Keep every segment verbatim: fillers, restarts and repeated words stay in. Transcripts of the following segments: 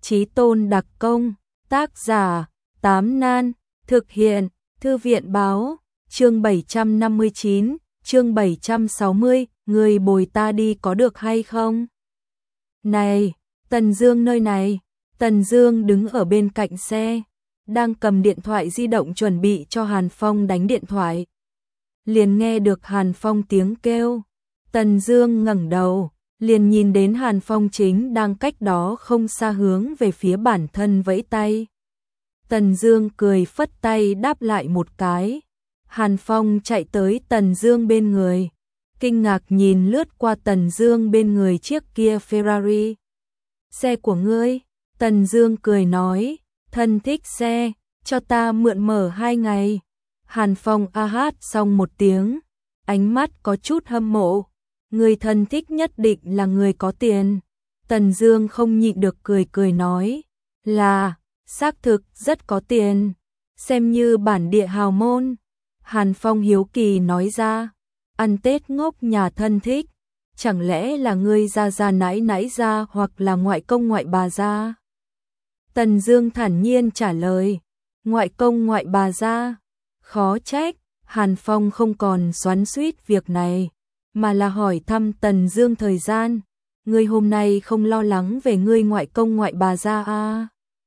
Chí tôn đặc công, tác giả, Tám Nan, thực hiện, Thư viện báo, chương bảy trăm năm mươi chín, chương bảy trăm sáu mươi, người bồi ta đi có được hay không? Này, Tần Dương nơi này, Tần Dương đứng ở bên cạnh xe, đang cầm điện thoại di động chuẩn bị cho Hàn Phong đánh điện thoại. Liền nghe được Hàn Phong tiếng kêu, Tần Dương ngẩng đầu, liền nhìn đến Hàn Phong chính đang cách đó không xa hướng về phía bản thân vẫy tay. Tần Dương cười phất tay đáp lại một cái. Hàn Phong chạy tới Tần Dương bên người, kinh ngạc nhìn lướt qua Tần Dương bên người chiếc kia Ferrari. Xe của ngươi? Tần Dương cười nói, thân thích xe, cho ta mượn mở hai ngày. Hàn Phong a hát xong một tiếng, ánh mắt có chút hâm mộ. Người thân thích nhất định là người có tiền. Tần Dương không nhịn được cười cười nói, là, xác thực rất có tiền, xem như bản địa hào môn. Hàn Phong hiếu kỳ nói ra, ăn Tết ngốc nhà thân thích, chẳng lẽ là ngươi gia gia nãi nãi gia hoặc là ngoại công ngoại bà gia? Tần Dương thản nhiên trả lời, ngoại công ngoại bà gia. Khó trách, Hàn Phong không còn xoắn xuýt việc này, mà là hỏi thăm Tần Dương thời gian. Ngươi hôm nay không lo lắng về ngươi ngoại công ngoại bà gia à?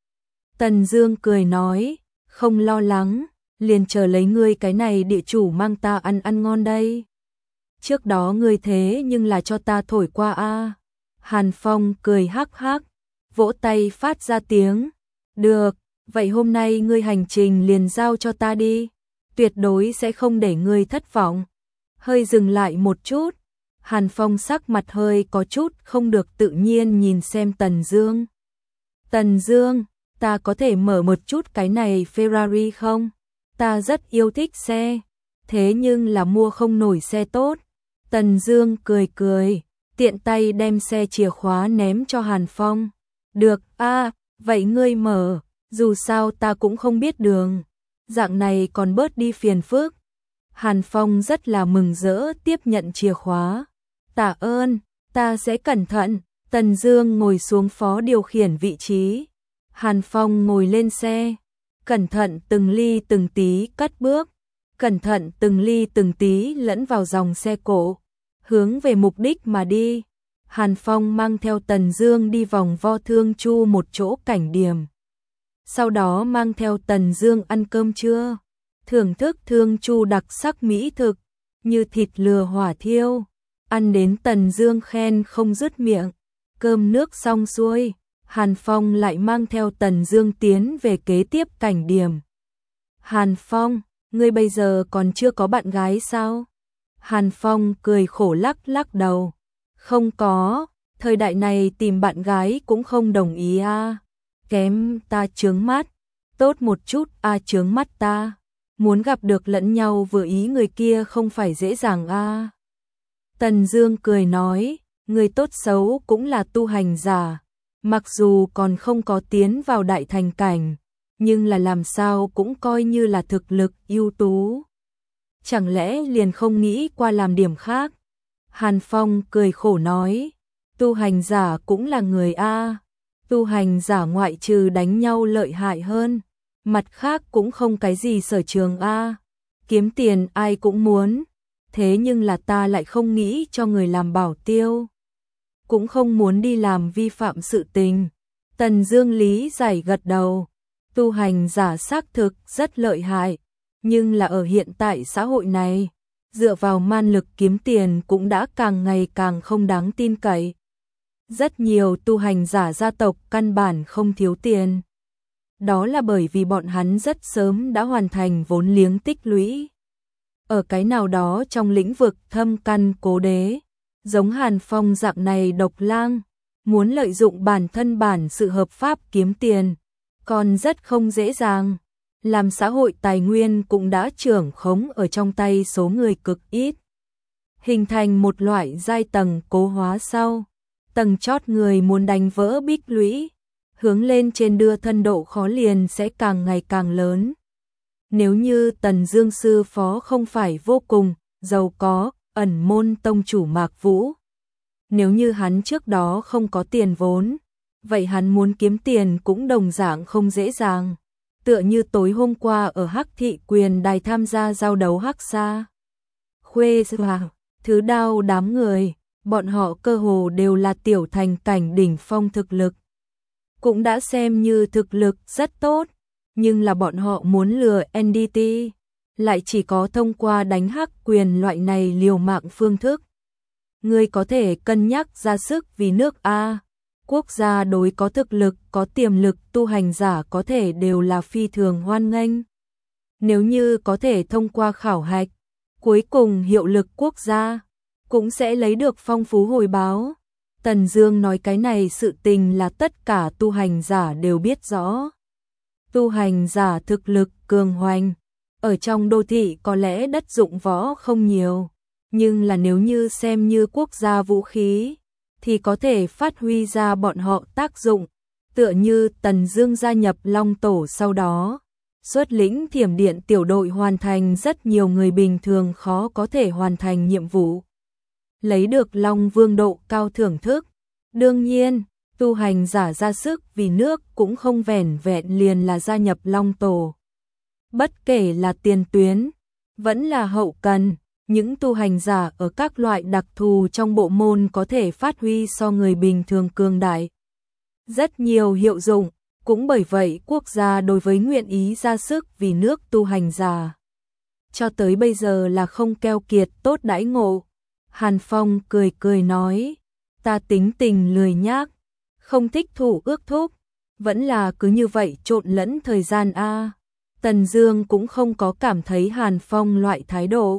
Tần Dương cười nói, không lo lắng, liền chờ lấy ngươi cái này địa chủ mang ta ăn ăn ngon đây. Trước đó ngươi thế nhưng là cho ta thổi qua a. À? Hàn Phong cười hắc hắc, vỗ tay phát ra tiếng, được, vậy hôm nay ngươi hành trình liền giao cho ta đi, tuyệt đối sẽ không để ngươi thất vọng. Hơi dừng lại một chút, Hàn Phong sắc mặt hơi có chút không được tự nhiên nhìn xem Tần Dương. Tần Dương, ta có thể mở một chút cái này Ferrari không? Ta rất yêu thích xe, thế nhưng là mua không nổi xe tốt. Tần Dương cười cười, tiện tay đem xe chìa khóa ném cho Hàn Phong. Được a, à, vậy ngươi mở, dù sao ta cũng không biết đường, dạng này còn bớt đi phiền phức. Hàn Phong rất là mừng rỡ tiếp nhận chìa khóa. Tạ ơn, ta sẽ cẩn thận. Tần Dương ngồi xuống phó điều khiển vị trí. Hàn Phong ngồi lên xe, cẩn thận từng ly từng tí cất bước, cẩn thận từng ly từng tí lẫn vào dòng xe cộ, hướng về mục đích mà đi. Hàn Phong mang theo Tần Dương đi vòng vo Thương Chu một chỗ cảnh điểm. Sau đó mang theo Tần Dương ăn cơm trưa, thưởng thức Thương Chu đặc sắc mỹ thực, như thịt lừa hỏa thiêu, ăn đến Tần Dương khen không dứt miệng. Cơm nước xong xuôi, Hàn Phong lại mang theo Tần Dương tiến về kế tiếp cảnh điểm. Hàn Phong, ngươi bây giờ còn chưa có bạn gái sao? Hàn Phong cười khổ lắc lắc đầu. Không có, thời đại này tìm bạn gái cũng không đồng ý a. À. Kém ta chướng mắt, tốt một chút a à, chướng mắt ta. Muốn gặp được lẫn nhau vừa ý người kia không phải dễ dàng a. À. Tần Dương cười nói, người tốt xấu cũng là tu hành giả, mặc dù còn không có tiến vào đại thành cảnh, nhưng là làm sao cũng coi như là thực lực ưu tú. Chẳng lẽ liền không nghĩ qua làm điểm khác? Hàn Phong cười khổ nói, tu hành giả cũng là người a, tu hành giả ngoại trừ đánh nhau lợi hại hơn, mặt khác cũng không cái gì sở trường a, kiếm tiền ai cũng muốn, thế nhưng là ta lại không nghĩ cho người làm bảo tiêu, cũng không muốn đi làm vi phạm sự tình. Tần Dương lý giải gật đầu, tu hành giả xác thực rất lợi hại, nhưng là ở hiện tại xã hội này, dựa vào man lực kiếm tiền cũng đã càng ngày càng không đáng tin cậy. Rất nhiều tu hành giả gia tộc căn bản không thiếu tiền. Đó là bởi vì bọn hắn rất sớm đã hoàn thành vốn liếng tích lũy. Ở cái nào đó trong lĩnh vực thâm căn cố đế, giống Hàn Phong dạng này độc lang, muốn lợi dụng bản thân bản sự hợp pháp kiếm tiền, còn rất không dễ dàng. Làm xã hội tài nguyên cũng đã trưởng khống ở trong tay số người cực ít. Hình thành một loại giai tầng cố hóa sau, tầng chót người muốn đánh vỡ bích lũy, hướng lên trên đưa thân độ khó liền sẽ càng ngày càng lớn. Nếu như Tần Dương sư phó không phải vô cùng giàu có, ẩn môn tông chủ Mạc Vũ, nếu như hắn trước đó không có tiền vốn, vậy hắn muốn kiếm tiền cũng đồng dạng không dễ dàng. Tựa như tối hôm qua ở Hắc Thị Quyền Đài tham gia giao đấu Hắc Sa Khuê Hoàng, Thứ Đao đám người, bọn họ cơ hồ đều là tiểu thành cảnh đỉnh phong thực lực. Cũng đã xem như thực lực rất tốt, nhưng là bọn họ muốn lừa en đê tê, lại chỉ có thông qua đánh hắc quyền loại này liều mạng phương thức. Người có thể cân nhắc ra sức vì nước A. Quốc gia đối có thực lực, có tiềm lực tu hành giả có thể đều là phi thường hoan nghênh. Nếu như có thể thông qua khảo hạch, cuối cùng hiệu lực quốc gia, cũng sẽ lấy được phong phú hồi báo. Tần Dương nói cái này sự tình là tất cả tu hành giả đều biết rõ. Tu hành giả thực lực cường hoành, ở trong đô thị có lẽ đất dụng võ không nhiều, nhưng là nếu như xem như quốc gia vũ khí, thì có thể phát huy ra bọn họ tác dụng, tựa như Tần Dương gia nhập Long Tổ sau đó, xuất lĩnh Thiểm Điện tiểu đội hoàn thành rất nhiều người bình thường khó có thể hoàn thành nhiệm vụ, lấy được Long Vương độ cao thưởng thức. Đương nhiên, tu hành giả ra sức vì nước cũng không vẻn vẹn liền là gia nhập Long Tổ. Bất kể là tiền tuyến, vẫn là hậu cần, những tu hành giả ở các loại đặc thù trong bộ môn có thể phát huy so người bình thường cường đại. Rất nhiều hiệu dụng, cũng bởi vậy quốc gia đối với nguyện ý ra sức vì nước tu hành giả. Cho tới bây giờ là không keo kiệt tốt đãi ngộ. Hàn Phong cười cười nói, ta tính tình lười nhác, không thích thủ ước thúc, vẫn là cứ như vậy trộn lẫn thời gian a. Tần Dương cũng không có cảm thấy Hàn Phong loại thái độ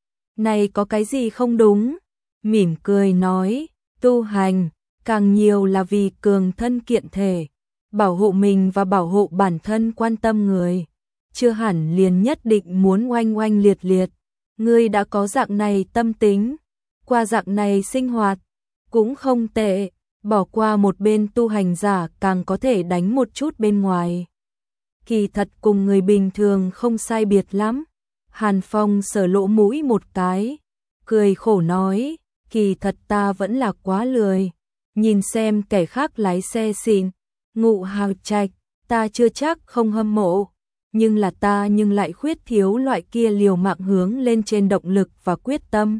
này có cái gì không đúng, mỉm cười nói, tu hành càng nhiều là vì cường thân kiện thể, bảo hộ mình và bảo hộ bản thân quan tâm người, chưa hẳn liền nhất định muốn oanh oanh liệt liệt. Ngươi đã có dạng này tâm tính, qua dạng này sinh hoạt, cũng không tệ, bỏ qua một bên tu hành giả càng có thể đánh một chút bên ngoài. Kỳ thật cùng người bình thường không sai biệt lắm. Hàn Phong sờ lỗ mũi một cái, cười khổ nói, kỳ thật ta vẫn là quá lười. Nhìn xem kẻ khác lái xe xịn, ngụ hào trạch, ta chưa chắc không hâm mộ, nhưng là ta nhưng lại khuyết thiếu loại kia liều mạng hướng lên trên động lực và quyết tâm.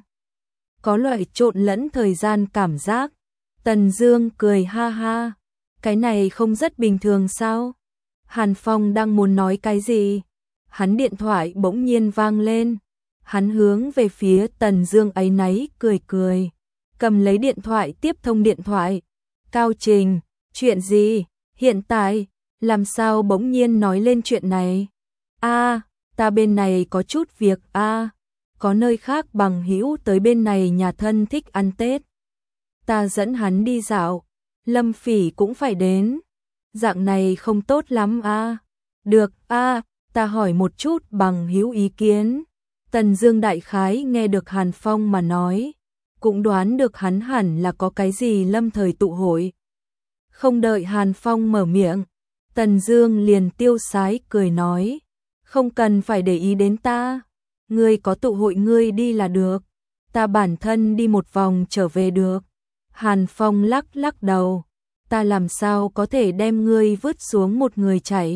Có loại trộn lẫn thời gian cảm giác. Tần Dương cười ha ha, cái này không rất bình thường sao? Hàn Phong đang muốn nói cái gì, hắn điện thoại bỗng nhiên vang lên, hắn hướng về phía Tần Dương áy náy cười cười, cầm lấy điện thoại tiếp thông điện thoại. Cao Trình, chuyện gì? Hiện tại, làm sao bỗng nhiên nói lên chuyện này? A, ta bên này có chút việc a, có nơi khác bằng hữu tới bên này nhà thân thích ăn Tết. Ta dẫn hắn đi dạo, Lâm Phỉ cũng phải đến. Dạng này không tốt lắm a. Được a, ta hỏi một chút bằng hữu ý kiến. Tần Dương đại khái nghe được Hàn Phong mà nói, cũng đoán được hắn hẳn là có cái gì lâm thời tụ hội. Không đợi Hàn Phong mở miệng, Tần Dương liền tiêu sái cười nói, không cần phải để ý đến ta, ngươi có tụ hội ngươi đi là được, ta bản thân đi một vòng trở về được. Hàn Phong lắc lắc đầu, ta làm sao có thể đem ngươi vứt xuống một người chạy.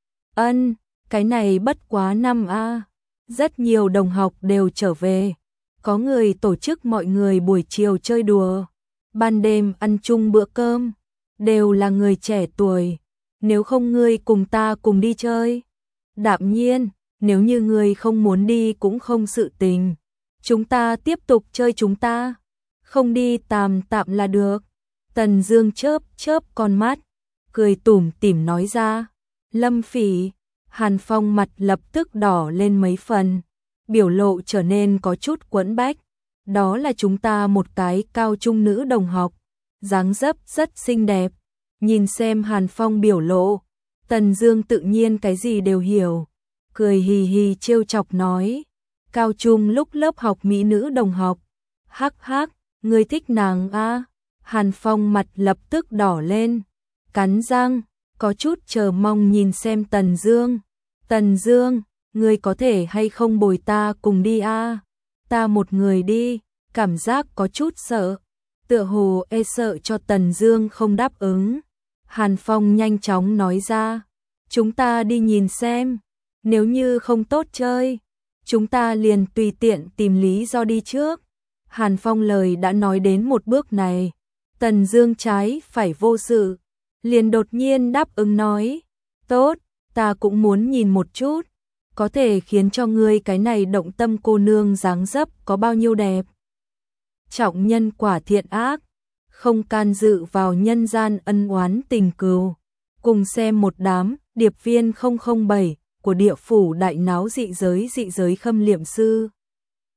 Ân, cái này bất quá năm a. Rất nhiều đồng học đều trở về, có người tổ chức mọi người buổi chiều chơi đùa, ban đêm ăn chung bữa cơm, đều là người trẻ tuổi. Nếu không ngươi cùng ta cùng đi chơi? Đạm nhiên, nếu như ngươi không muốn đi cũng không sự tình, chúng ta tiếp tục chơi chúng ta, không đi tạm tạm là được. Tần Dương chớp chớp con mắt, cười tủm tỉm nói ra. Lâm Phỉ, Hàn Phong mặt lập tức đỏ lên mấy phần, biểu lộ trở nên có chút quẫn bách. Đó là chúng ta một cái cao trung nữ đồng học, dáng dấp rất xinh đẹp. Nhìn xem Hàn Phong biểu lộ, Tần Dương tự nhiên cái gì đều hiểu, cười hì hì trêu chọc nói, cao trung lúc lớp học mỹ nữ đồng học. Hắc hắc, ngươi thích nàng a? Hàn Phong mặt lập tức đỏ lên, cắn răng, có chút chờ mong nhìn xem Tần Dương. Tần Dương, ngươi có thể hay không bồi ta cùng đi a? Ta một người đi, cảm giác có chút sợ. Tựa hồ e sợ cho Tần Dương không đáp ứng. Hàn Phong nhanh chóng nói ra, chúng ta đi nhìn xem, nếu như không tốt chơi, chúng ta liền tùy tiện tìm lý do đi trước. Hàn Phong lời đã nói đến một bước này, Tần Dương trái phải vô sự, liền đột nhiên đáp ứng nói, tốt, ta cũng muốn nhìn một chút, có thể khiến cho ngươi cái này động tâm cô nương dáng dấp có bao nhiêu đẹp. Trọng nhân quả thiện ác, không can dự vào nhân gian ân oán tình cừu, cùng xem một đám điệp viên không không bảy của địa phủ đại náo dị giới dị giới khâm liệm sư.